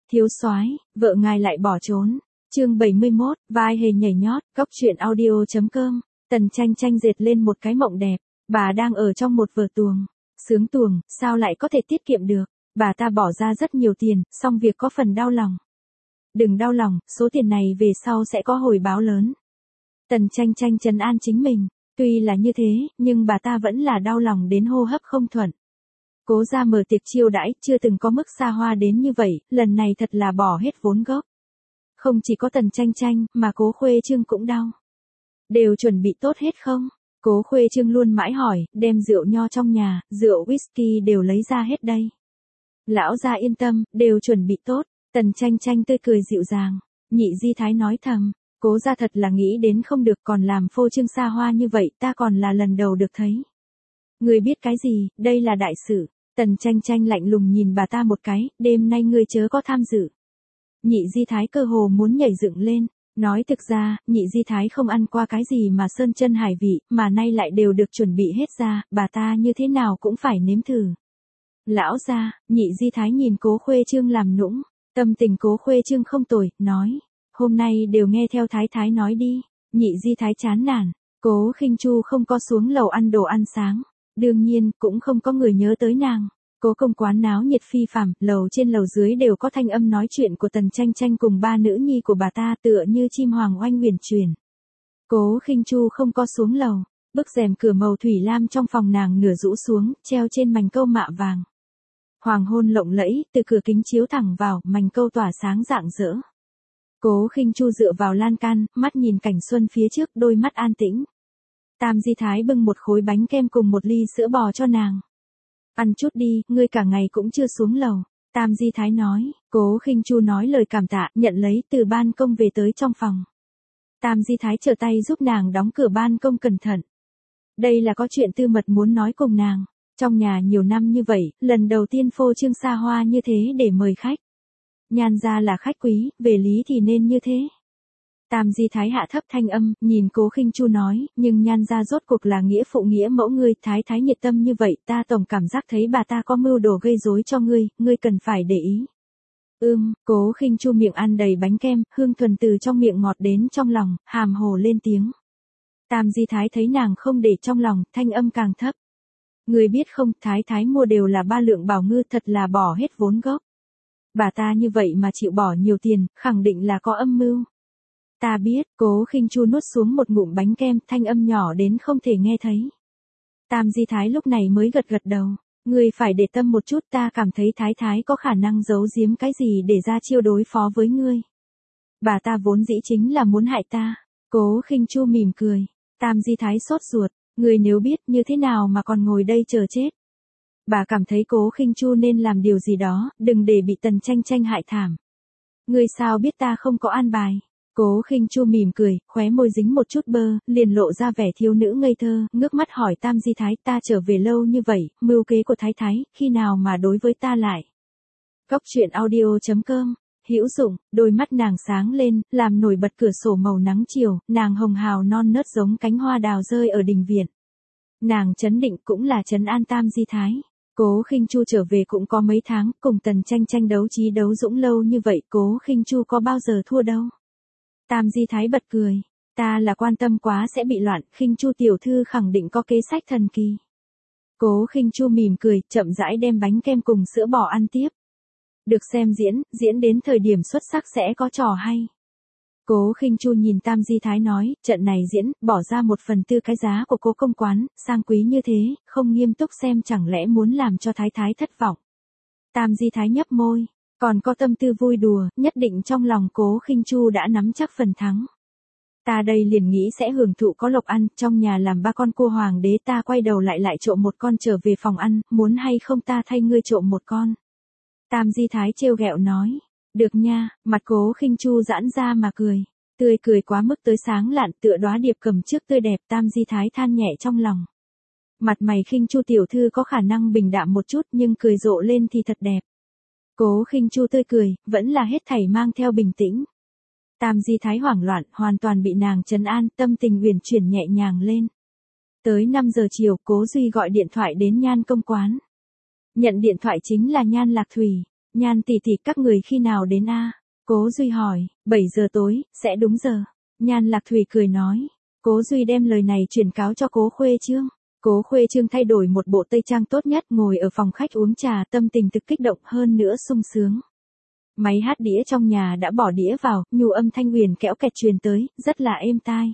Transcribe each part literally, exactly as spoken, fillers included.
Thiếu soái, vợ ngài lại bỏ trốn. Chương bảy mươi mốt, vai hề nhảy nhót, cóc truyện audio chấm com. Tần Tranh Tranh dệt lên một cái mộng đẹp, bà đang ở trong một vở tuồng. Sướng tuồng, sao lại có thể tiết kiệm được? Bà ta bỏ ra rất nhiều tiền, xong việc có phần đau lòng. Đừng đau lòng, số tiền này về sau sẽ có hồi báo lớn. Tần Tranh Tranh trấn an chính mình, tuy là như thế, nhưng bà ta vẫn là đau lòng đến hô hấp không thuận. Cố ra mở tiệc chiêu đãi, chưa từng có mức xa hoa đến như vậy, lần này thật là bỏ hết vốn gốc. Không chỉ có Tần Tranh Tranh, mà Cố Khuê Trương cũng đau. Đều chuẩn bị tốt hết không? Cố Khuê Trương luôn mãi hỏi, đem rượu nho trong nhà, rượu whisky đều lấy ra hết đây. Lão gia yên tâm, đều chuẩn bị tốt. Tần Tranh Tranh tươi cười dịu dàng. Nhị Di Thái nói thầm, Cố gia thật là nghĩ đến không được, còn làm phô trương xa hoa như vậy, ta còn là lần đầu được thấy. Ngươi biết cái gì, đây là đại sự. Tần Tranh Tranh lạnh lùng nhìn bà ta một cái, đêm nay ngươi chớ có tham dự. Nhị Di Thái cơ hồ muốn nhảy dựng lên, nói thực ra, Nhị Di Thái không ăn qua cái gì mà sơn chân hải vị, mà nay lại đều được chuẩn bị hết ra, bà ta như thế nào cũng phải nếm thử. Lão gia, Nhị Di Thái nhìn Cố Khuê Trương làm nũng, tâm tình Cố Khuê Trương không tồi, nói, hôm nay đều nghe theo Thái Thái nói đi. Nhị Di Thái chán nản, Cố Khinh Chu không có xuống lầu ăn đồ ăn sáng, đương nhiên cũng không có người nhớ tới nàng. Cố công quán náo nhiệt phi phàm, lầu trên lầu dưới đều có thanh âm nói chuyện của Tần Tranh Tranh cùng ba nữ nhi của bà ta, tựa như chim hoàng oanh huyền truyền. Cố Khinh Chu không có xuống lầu, bức rèm cửa màu thủy lam trong phòng nàng nửa rũ xuống, treo trên mành câu mạ vàng. Hoàng hôn lộng lẫy, từ cửa kính chiếu thẳng vào, mành câu tỏa sáng rạng rỡ. Cố Khinh Chu dựa vào lan can, mắt nhìn cảnh xuân phía trước, đôi mắt an tĩnh. Tam Di Thái bưng một khối bánh kem cùng một ly sữa bò cho nàng. Ăn chút đi, ngươi cả ngày cũng chưa xuống lầu. Tam Di Thái nói. Cố Khinh Chu nói lời cảm tạ, nhận lấy, từ ban công về tới trong phòng. Tam Di Thái trở tay giúp nàng đóng cửa ban công cẩn thận. Đây là có chuyện tư mật muốn nói cùng nàng. Trong nhà nhiều năm như vậy, lần đầu tiên phô trương xa hoa như thế để mời khách. Nhan gia là khách quý, về lý thì nên như thế. Tam Di Thái hạ thấp thanh âm, nhìn Cố Khinh Chu nói, nhưng Nhan gia rốt cuộc là nghĩa phụ nghĩa mẫu ngươi, Thái Thái nhiệt tâm như vậy, ta tổng cảm giác thấy bà ta có mưu đồ gây rối cho ngươi, ngươi cần phải để ý. Ưm, Cố Khinh Chu miệng ăn đầy bánh kem, hương thuần từ trong miệng ngọt đến trong lòng, hàm hồ lên tiếng. Tam Di Thái thấy nàng không để trong lòng, thanh âm càng thấp. Ngươi biết không, Thái Thái mua đều là ba lượng bảo ngư, thật là bỏ hết vốn gốc. Bà ta như vậy mà chịu bỏ nhiều tiền, khẳng định là có âm mưu. Ta biết. Cố Khinh Chu nuốt xuống một ngụm bánh kem, thanh âm nhỏ đến không thể nghe thấy. Tam Di Thái lúc này mới gật gật đầu. Ngươi phải để tâm một chút, ta cảm thấy Thái Thái có khả năng giấu giếm cái gì để ra chiêu đối phó với ngươi. Bà ta vốn dĩ chính là muốn hại ta. Cố Khinh Chu mỉm cười. Tam Di Thái sốt ruột. Ngươi nếu biết như thế nào mà còn ngồi đây chờ chết. Bà cảm thấy Cố Khinh Chu nên làm điều gì đó, đừng để bị Tần Tranh Tranh hại thảm. Ngươi sao biết ta không có an bài? Cố Khinh Chu mỉm cười, khóe môi dính một chút bơ, liền lộ ra vẻ thiếu nữ ngây thơ, ngước mắt hỏi Tam Di Thái, ta trở về lâu như vậy, mưu kế của Thái Thái, khi nào mà đối với ta lại? Cóc truyện audio chấm com, hữu dụng. Đôi mắt nàng sáng lên, làm nổi bật cửa sổ màu nắng chiều, nàng hồng hào non nớt giống cánh hoa đào rơi ở đình viện. Nàng trấn định cũng là trấn an Tam Di Thái. Cố Khinh Chu trở về cũng có mấy tháng, cùng Tần Tranh Tranh đấu trí đấu dũng lâu như vậy, Cố Khinh Chu có bao giờ thua đâu. Tam Di Thái bật cười, ta là quan tâm quá sẽ bị loạn, Khinh Chu tiểu thư khẳng định có kế sách thần kỳ. Cố Khinh Chu mỉm cười, chậm rãi đem bánh kem cùng sữa bò ăn tiếp. Được xem diễn, diễn đến thời điểm xuất sắc sẽ có trò hay. Cố Khinh Chu nhìn Tam Di Thái nói, trận này diễn, bỏ ra một phần tư cái giá của Cố công quán, sang quý như thế, không nghiêm túc xem chẳng lẽ muốn làm cho Thái Thái thất vọng. Tam Di Thái nhấp môi, còn có tâm tư vui đùa, nhất định trong lòng Cố Khinh Chu đã nắm chắc phần thắng. Ta đây liền nghĩ sẽ hưởng thụ có lộc ăn, trong nhà làm ba con cua hoàng đế, ta quay đầu lại lại trộm một con trở về phòng ăn, muốn hay không ta thay ngươi trộm một con. Tam Di Thái trêu ghẹo nói. Được nha, mặt Cố Khinh Chu giãn ra mà cười, tươi cười quá mức tới sáng lạn, tựa đóa điệp cầm trước tươi đẹp. Tam Di Thái than nhẹ trong lòng. Mặt mày Khinh Chu tiểu thư có khả năng bình đạm một chút, nhưng cười rộ lên thì thật đẹp. Cố Khinh Chu tươi cười, vẫn là hết thảy mang theo bình tĩnh. Tam Di Thái hoảng loạn, hoàn toàn bị nàng trấn an, tâm tình uyển chuyển nhẹ nhàng lên. Tới năm giờ chiều, Cố Duy gọi điện thoại đến Nhan công quán. Nhận điện thoại chính là Nhan Lạc Thủy. Nhan tỷ tỷ các người khi nào đến a? Cố Duy hỏi. bảy giờ tối, sẽ đúng giờ. Nhan Lạc Thủy cười nói. Cố Duy đem lời này chuyển cáo cho Cố Khuê Trương. Cố Khuê Trương thay đổi một bộ tây trang tốt nhất, ngồi ở phòng khách uống trà, tâm tình thực kích động hơn nữa sung sướng. Máy hát đĩa trong nhà đã bỏ đĩa vào, nhu âm thanh huyền kẽo kẹt truyền tới, rất là êm tai.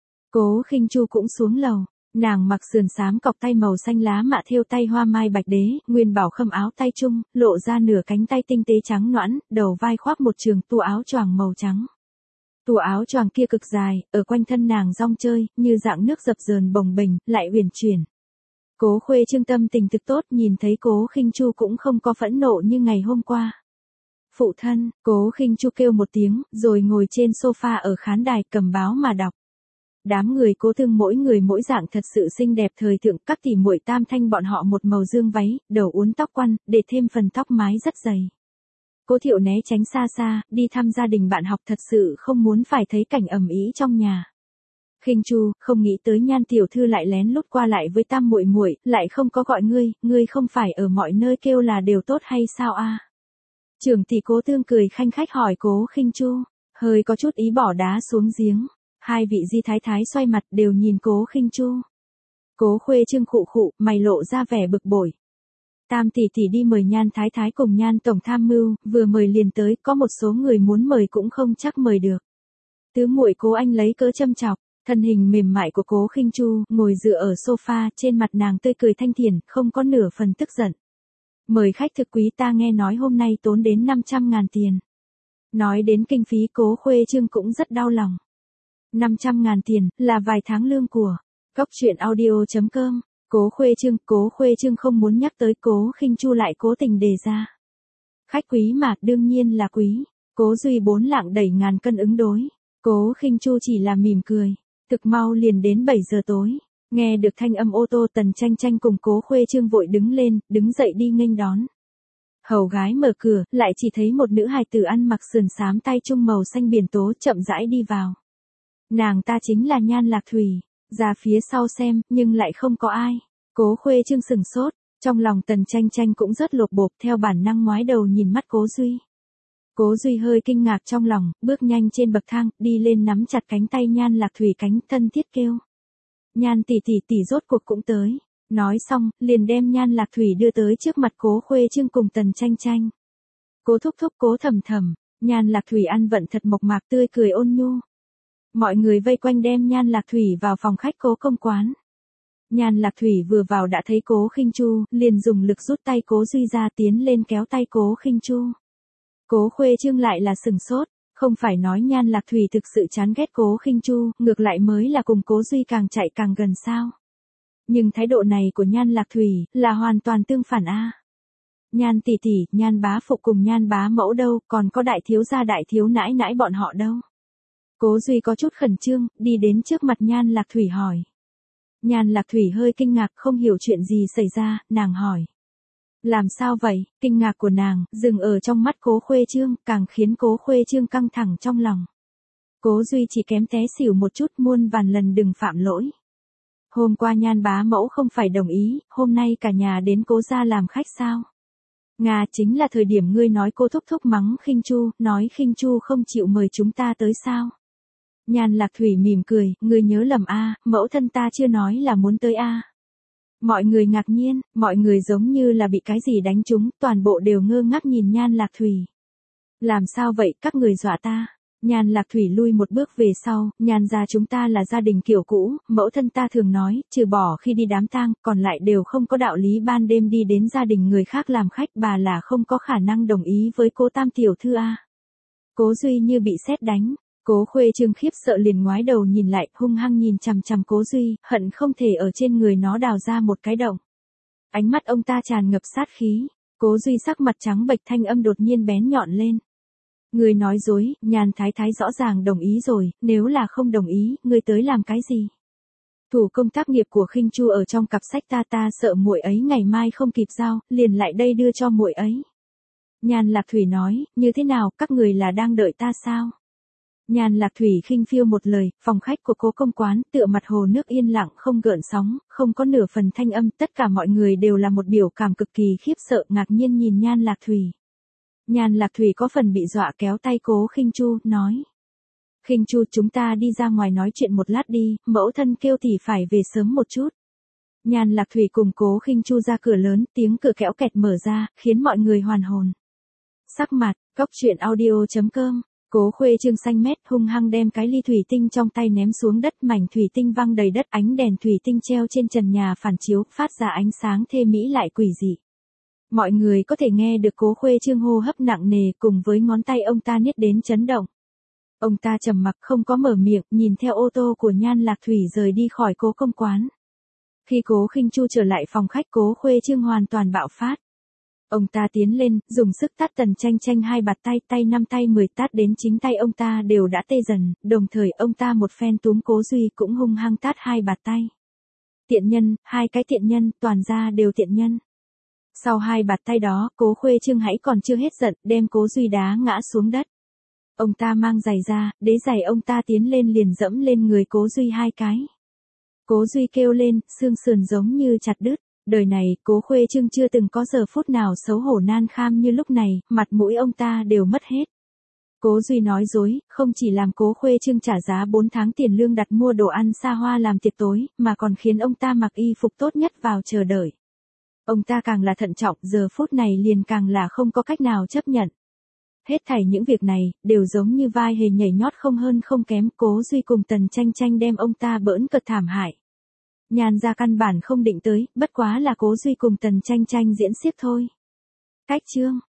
Cố Khinh Chu cũng xuống lầu, nàng mặc sườn xám cọc tay màu xanh lá mạ thêu tay hoa mai bạch đế, nguyên bảo khâm áo tay trung, lộ ra nửa cánh tay tinh tế trắng nõn, đầu vai khoác một trường tua áo choàng màu trắng. Tua áo choàng kia cực dài, ở quanh thân nàng rong chơi, như dạng nước dập dờn bồng bềnh, lại huyền chuyển. Cố Khuê Trương tâm tình thực tốt, nhìn thấy Cố Khinh Chu cũng không có phẫn nộ như ngày hôm qua. Phụ thân, Cố Khinh Chu kêu một tiếng, rồi ngồi trên sofa ở khán đài cầm báo mà đọc. Đám người Cố Thương mỗi người mỗi dạng thật sự xinh đẹp thời thượng, các tỷ muội tam thanh bọn họ một màu dương váy, đầu uốn tóc quăn, để thêm phần tóc mái rất dày. Cố Thiệu né tránh xa xa, đi thăm gia đình bạn học, thật sự không muốn phải thấy cảnh ầm ĩ trong nhà. Khinh Chu, không nghĩ tới Nhan tiểu thư lại lén lút qua lại với Tam muội muội, lại không có gọi ngươi, ngươi không phải ở mọi nơi kêu là đều tốt hay sao a? Trưởng tỷ Cố Thương cười khanh khách hỏi Cố Khinh Chu, hơi có chút ý bỏ đá xuống giếng. Hai vị di thái thái xoay mặt đều nhìn Cố Khinh Chu. Cố Khuê Trương khụ khụ, mày lộ ra vẻ bực bội. Tam tỷ tỷ đi mời Nhan thái thái cùng Nhan tổng tham mưu, vừa mời liền tới, có một số người muốn mời cũng không chắc mời được. Tứ muội Cố Anh lấy cớ châm chọc, thân hình mềm mại của Cố Khinh Chu ngồi dựa ở sofa, trên mặt nàng tươi cười thanh thiền, không có nửa phần tức giận. Mời khách thực quý, ta nghe nói hôm nay tốn đến năm trăm ngàn tiền. Nói đến kinh phí, Cố Khuê Trương cũng rất đau lòng. năm trăm ngàn tiền, là vài tháng lương của Cóc Truyện Audio chấm com. Cố Khuê Trương, Cố Khuê Trương không muốn nhắc tới, Cố Khinh Chu lại cố tình đề ra. Khách quý mà, đương nhiên là quý. Cố Duy bốn lạng đẩy ngàn cân ứng đối. Cố Khinh Chu chỉ là mỉm cười. Thực mau liền đến bảy giờ tối. Nghe được thanh âm ô tô, Tần Tranh Tranh cùng Cố Khuê Trương vội đứng lên, đứng dậy đi nghênh đón. Hầu gái mở cửa, lại chỉ thấy một nữ hài tử ăn mặc sườn xám tay trung màu xanh biển tố chậm rãi đi vào. Nàng ta chính là Nhan Lạc Thủy. Ra phía sau xem, nhưng lại không có ai. Cố Khuê Trương sừng sốt, trong lòng Tần Tranh Tranh cũng rất lột bột, theo bản năng ngoái đầu nhìn mắt Cố Duy. Cố Duy hơi kinh ngạc trong lòng, bước nhanh trên bậc thang, đi lên nắm chặt cánh tay Nhan Lạc Thủy, cánh thân thiết kêu. Nhan tỷ tỷ tỷ rốt cuộc cũng tới. Nói xong, liền đem Nhan Lạc Thủy đưa tới trước mặt Cố Khuê Trương cùng Tần Tranh Tranh. Cố thúc thúc, Cố thầm thầm, Nhan Lạc Thủy ăn vận thật mộc mạc, tươi cười ôn nhu. Mọi người vây quanh đem Nhan Lạc Thủy vào phòng khách Cố công quán. Nhan Lạc Thủy vừa vào đã thấy Cố Khinh Chu, liền dùng lực rút tay Cố Duy ra, tiến lên kéo tay Cố Khinh Chu. Cố Khuê Trương lại là sừng sốt, không phải nói Nhan Lạc Thủy thực sự chán ghét Cố Khinh Chu, ngược lại mới là cùng Cố Duy càng chạy càng gần sao. Nhưng thái độ này của Nhan Lạc Thủy, là hoàn toàn tương phản a. Nhan tỷ tỷ, Nhan bá phụ cùng Nhan bá mẫu đâu, còn có đại thiếu gia đại thiếu nãi nãi bọn họ đâu. Cố Duy có chút khẩn trương, đi đến trước mặt Nhan Lạc Thủy hỏi. Nhan Lạc Thủy hơi kinh ngạc, không hiểu chuyện gì xảy ra, nàng hỏi. Làm sao vậy? Kinh ngạc của nàng, dừng ở trong mắt Cố Khuê Trương, càng khiến Cố Khuê Trương căng thẳng trong lòng. Cố Duy chỉ kém té xỉu một chút, muôn vàn lần đừng phạm lỗi. Hôm qua Nhan bá mẫu không phải đồng ý, hôm nay cả nhà đến Cố gia làm khách sao? Nga, chính là thời điểm ngươi nói cô thúc thúc mắng Khinh Chu, nói Khinh Chu không chịu mời chúng ta tới sao? Nhan Lạc Thủy mỉm cười, ngươi nhớ lầm a, mẫu thân ta chưa nói là muốn tới a. Mọi người ngạc nhiên, mọi người giống như là bị cái gì đánh trúng, toàn bộ đều ngơ ngác nhìn Nhan Lạc Thủy. Làm sao vậy, các người dọa ta? Nhan Lạc Thủy lui một bước về sau, Nhan gia chúng ta là gia đình kiểu cũ, mẫu thân ta thường nói, trừ bỏ khi đi đám tang, còn lại đều không có đạo lý ban đêm đi đến gia đình người khác làm khách, bà là không có khả năng đồng ý với Cố tam tiểu thư a. Cố Duy như bị sét đánh. Cố Khuê Trương khiếp sợ liền ngoái đầu nhìn lại, hung hăng nhìn chằm chằm Cố Duy, hận không thể ở trên người nó đào ra một cái động. Ánh mắt ông ta tràn ngập sát khí. Cố Duy sắc mặt trắng bệch, thanh âm đột nhiên bén nhọn lên. Người nói dối, Nhan thái thái rõ ràng đồng ý rồi, nếu là không đồng ý, người tới làm cái gì? Thủ công tác nghiệp của Khinh Chu ở trong cặp sách ta, ta sợ muội ấy ngày mai không kịp giao, liền lại đây đưa cho muội ấy. Nhan Lạc Thủy nói, như thế nào, các người là đang đợi ta sao? Nhan Lạc Thủy khinh phiêu một lời, phòng khách của Cố công quán, tựa mặt hồ nước yên lặng không gợn sóng, không có nửa phần thanh âm, tất cả mọi người đều là một biểu cảm cực kỳ khiếp sợ, ngạc nhiên nhìn Nhan Lạc Thủy. Nhan Lạc Thủy có phần bị dọa kéo tay Cố Khinh Chu, nói. Khinh Chu, chúng ta đi ra ngoài nói chuyện một lát đi, mẫu thân kêu tỷ phải về sớm một chút. Nhan Lạc Thủy cùng Cố Khinh Chu ra cửa lớn, tiếng cửa kéo kẹt mở ra, khiến mọi người hoàn hồn. Sắc mặt, cốc truyện audio chấm com. Cố Khuê Trương xanh mét hung hăng đem cái ly thủy tinh trong tay ném xuống đất, mảnh thủy tinh văng đầy đất, ánh đèn thủy tinh treo trên trần nhà phản chiếu, phát ra ánh sáng thê mỹ lại quỷ dị. Mọi người có thể nghe được Cố Khuê Trương hô hấp nặng nề cùng với ngón tay ông ta niết đến chấn động. Ông ta trầm mặc không có mở miệng, nhìn theo ô tô của Nhan Lạc Thủy rời đi khỏi Cố công quán. Khi Cố Khinh Chu trở lại phòng khách, Cố Khuê Trương hoàn toàn bạo phát. Ông ta tiến lên, dùng sức tát Tần Tranh Tranh hai bạt tay, tay năm tay mười tát đến chính tay ông ta đều đã tê dần, đồng thời ông ta một phen túm Cố Duy cũng hung hăng tát hai bạt tay. Tiện nhân, hai cái tiện nhân, toàn ra đều tiện nhân. Sau hai bạt tay đó, Cố Khuê Trương hãy còn chưa hết giận, đem Cố Duy đá ngã xuống đất. Ông ta mang giày ra, đế giày ông ta tiến lên liền dẫm lên người Cố Duy hai cái. Cố Duy kêu lên, xương sườn giống như chặt đứt. Đời này, Cố Khuê Trương chưa từng có giờ phút nào xấu hổ nan kham như lúc này, mặt mũi ông ta đều mất hết. Cố Duy nói dối, không chỉ làm Cố Khuê Trương trả giá bốn tháng tiền lương đặt mua đồ ăn xa hoa làm tiệc tối, mà còn khiến ông ta mặc y phục tốt nhất vào chờ đợi. Ông ta càng là thận trọng, giờ phút này liền càng là không có cách nào chấp nhận. Hết thảy những việc này, đều giống như vai hề nhảy nhót không hơn không kém, Cố Duy cùng Tần Tranh Tranh đem ông ta bỡn cợt thảm hại. Nhan ra căn bản không định tới, bất quá là Cố Duy cùng Tần Tranh Tranh diễn xiếc thôi. Cách chương